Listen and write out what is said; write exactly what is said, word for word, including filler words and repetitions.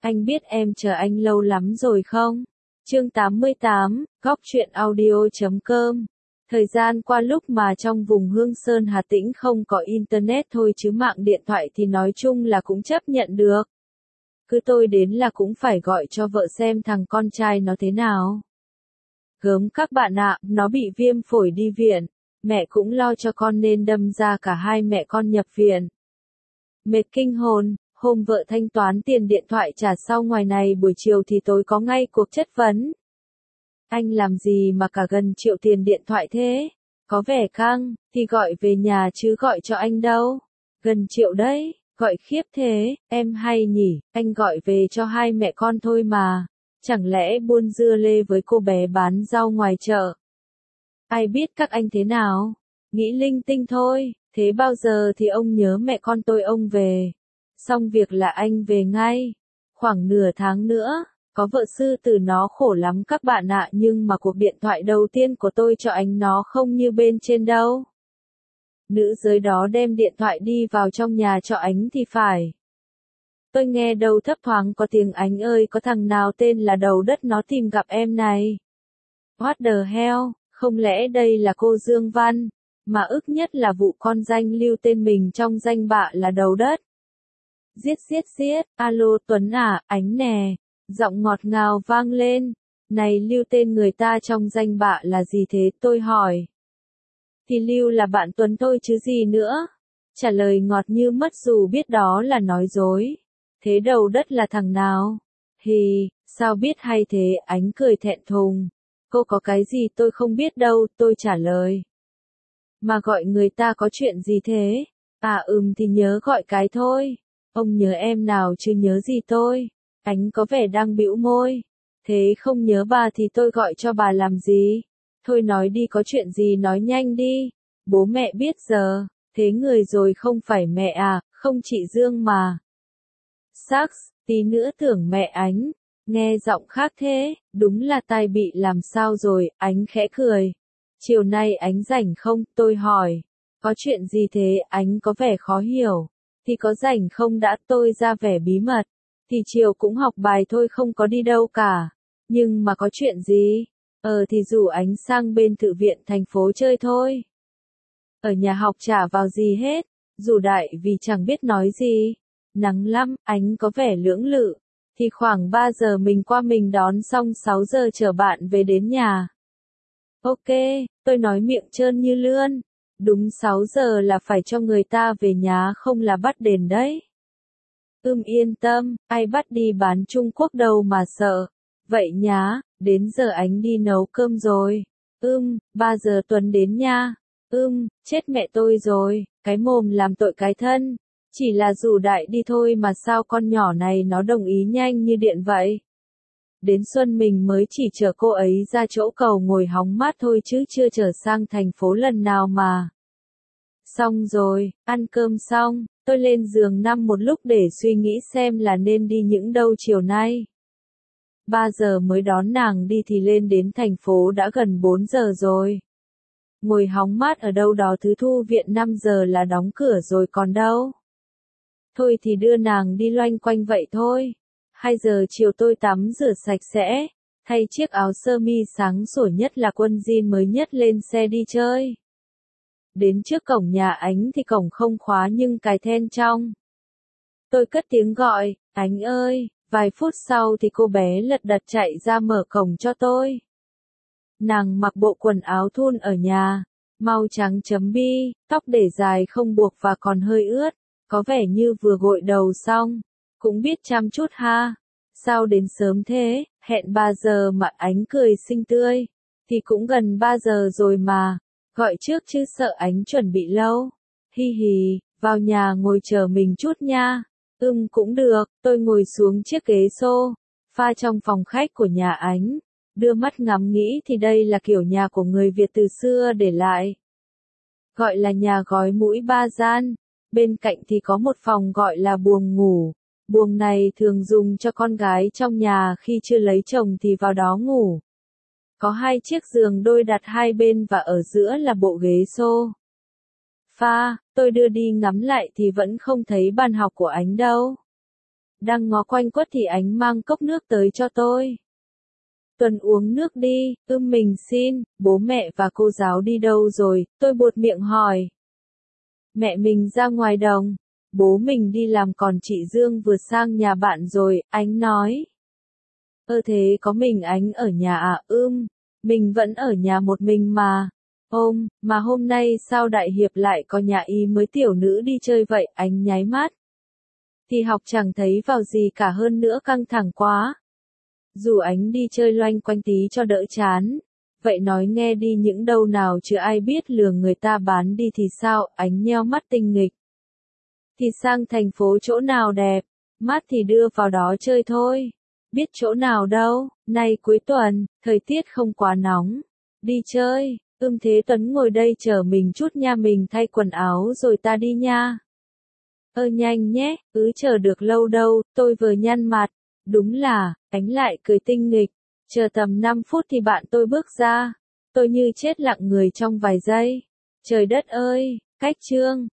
Anh biết em chờ anh lâu lắm rồi không? Chương tám mươi tám, góc truyện audio chấm com. Thời gian qua lúc mà trong vùng Hương Sơn Hà Tĩnh không có internet thôi chứ mạng điện thoại thì nói chung là cũng chấp nhận được. Cứ tôi đến là cũng phải gọi cho vợ xem thằng con trai nó thế nào. Gớm các bạn ạ, nó bị viêm phổi đi viện. Mẹ cũng lo cho con nên đâm ra cả hai mẹ con nhập viện. Mệt kinh hồn, hôm vợ thanh toán tiền điện thoại trả sau ngoài này buổi chiều thì tối có ngay cuộc chất vấn. Anh làm gì mà cả gần triệu tiền điện thoại thế? Có vẻ căng, thì gọi về nhà chứ gọi cho anh đâu. Gần triệu đấy, gọi khiếp thế, em hay nhỉ, anh gọi về cho hai mẹ con thôi mà. Chẳng lẽ buôn dưa lê với cô bé bán rau ngoài chợ? Ai biết các anh thế nào? Nghĩ linh tinh thôi, thế bao giờ thì ông nhớ mẹ con tôi ông về. Xong việc là anh về ngay. Khoảng nửa tháng nữa, có vợ sư tử nó khổ lắm các bạn ạ, nhưng mà cuộc điện thoại đầu tiên của tôi cho anh nó không như bên trên đâu. Nữ giới đó đem điện thoại đi vào trong nhà cho anh thì phải. Tôi nghe đâu thấp thoáng có tiếng anh ơi có thằng nào tên là đầu đất nó tìm gặp em này. What the hell, không lẽ đây là cô Dương Văn, mà ức nhất là vụ con danh lưu tên mình trong danh bạ là đầu đất. Giết giết giết, alo Tuấn à, ánh nè, giọng ngọt ngào vang lên. Này lưu tên người ta trong danh bạ là gì thế tôi hỏi. Thì lưu là bạn Tuấn thôi chứ gì nữa. Trả lời ngọt như mất dù biết đó là nói dối. Thế đầu đất là thằng nào? Hì, sao biết hay thế, ánh cười thẹn thùng. Cô có cái gì tôi không biết đâu, tôi trả lời. Mà gọi người ta có chuyện gì thế? À ừm thì nhớ gọi cái thôi. Ông nhớ em nào chứ nhớ gì tôi? Ánh có vẻ đang bĩu môi. Thế không nhớ bà thì tôi gọi cho bà làm gì? Thôi nói đi có chuyện gì nói nhanh đi. Bố mẹ biết giờ. Thế người rồi không phải mẹ à, không chị Dương mà. Sax, tí nữa tưởng mẹ Ánh. Nghe giọng khác thế, đúng là tai bị làm sao rồi, Ánh khẽ cười. Chiều nay Ánh rảnh không, tôi hỏi. Có chuyện gì thế, Ánh có vẻ khó hiểu. Thì có rảnh không đã, tôi ra vẻ bí mật. Thì chiều cũng học bài thôi không có đi đâu cả. Nhưng mà có chuyện gì? Ờ thì rủ Ánh sang bên Thư viện thành phố chơi thôi. Ở nhà học chả vào gì hết. Rủ đại vì chẳng biết nói gì. Nắng lắm, Ánh có vẻ lưỡng lự. Thì khoảng ba giờ mình qua mình đón xong sáu giờ chở bạn về đến nhà. Ok, tôi nói miệng trơn như lươn. Đúng sáu giờ là phải cho người ta về nhà không là bắt đền đấy. Ưm yên tâm, ai bắt đi bán Trung Quốc đâu mà sợ. Vậy nhá, đến giờ Ánh đi nấu cơm rồi. Ưm, ba giờ Tuấn đến nha. Ưm, chết mẹ tôi rồi, cái mồm làm tội cái thân. Chỉ là rủ đại đi thôi mà sao con nhỏ này nó đồng ý nhanh như điện vậy. Đến xuân mình mới chỉ chở cô ấy ra chỗ cầu ngồi hóng mát thôi chứ chưa chở sang thành phố lần nào mà. Xong rồi, ăn cơm xong, tôi lên giường nằm một lúc để suy nghĩ xem là nên đi những đâu chiều nay. ba giờ mới đón nàng đi thì lên đến thành phố đã gần bốn giờ rồi. Ngồi hóng mát ở đâu đó Thứ Thu viện năm giờ là đóng cửa rồi còn đâu. Thôi thì đưa nàng đi loanh quanh vậy thôi. hai giờ chiều tôi tắm rửa sạch sẽ, thay chiếc áo sơ mi sáng sủa nhất là quân jean mới nhất lên xe đi chơi. Đến trước cổng nhà Ánh thì cổng không khóa nhưng cài then trong. Tôi cất tiếng gọi, Ánh ơi, vài phút sau thì cô bé lật đật chạy ra mở cổng cho tôi. Nàng mặc bộ quần áo thun ở nhà, màu trắng chấm bi, tóc để dài không buộc và còn hơi ướt, có vẻ như vừa gội đầu xong, cũng biết chăm chút ha. Sao đến sớm thế, hẹn ba giờ mà Ánh cười xinh tươi, thì cũng gần ba giờ rồi mà, gọi trước chứ sợ Ánh chuẩn bị lâu. Hi hi, vào nhà ngồi chờ mình chút nha. Ừm cũng được, tôi ngồi xuống chiếc ghế xô, pha trong phòng khách của nhà Ánh. Đưa mắt ngắm nghĩ thì đây là kiểu nhà của người Việt từ xưa để lại. Gọi là nhà gói mũi ba gian. Bên cạnh thì có một phòng gọi là buồng ngủ. Buồng này thường dùng cho con gái trong nhà khi chưa lấy chồng thì vào đó ngủ. Có hai chiếc giường đôi đặt hai bên và ở giữa là bộ ghế xô. Pha, tôi đưa đi ngắm lại thì vẫn không thấy bàn học của Ánh đâu. Đang ngó quanh quất thì Ánh mang cốc nước tới cho tôi. Tuần uống nước đi, ưm mình xin, bố mẹ và cô giáo đi đâu rồi, tôi buột miệng hỏi. Mẹ mình ra ngoài đồng, bố mình đi làm còn chị Dương vượt sang nhà bạn rồi, Ánh nói. Ơ thế có mình Ánh ở nhà à, ưm, mình vẫn ở nhà một mình mà. Ôm, mà hôm nay sao đại hiệp lại có nhà y mới tiểu nữ đi chơi vậy, Ánh nháy mắt. Thì học chẳng thấy vào gì cả hơn nữa căng thẳng quá. Dù Ánh đi chơi loanh quanh tí cho đỡ chán. Vậy nói nghe đi những đâu nào chứ ai biết lừa người ta bán đi thì sao, Ánh nheo mắt tinh nghịch. Thì sang thành phố chỗ nào đẹp, mát thì đưa vào đó chơi thôi. Biết chỗ nào đâu, nay cuối tuần, thời tiết không quá nóng. Đi chơi, ưm thế Tuấn ngồi đây chờ mình chút nha, mình thay quần áo rồi ta đi nha. Ơ nhanh nhé, cứ chờ được lâu đâu, tôi vừa nhăn mặt. Đúng là, Ánh lại cười tinh nghịch. Chờ tầm năm phút thì bạn tôi bước ra. Tôi như chết lặng người trong vài giây. Trời đất ơi, cách chương.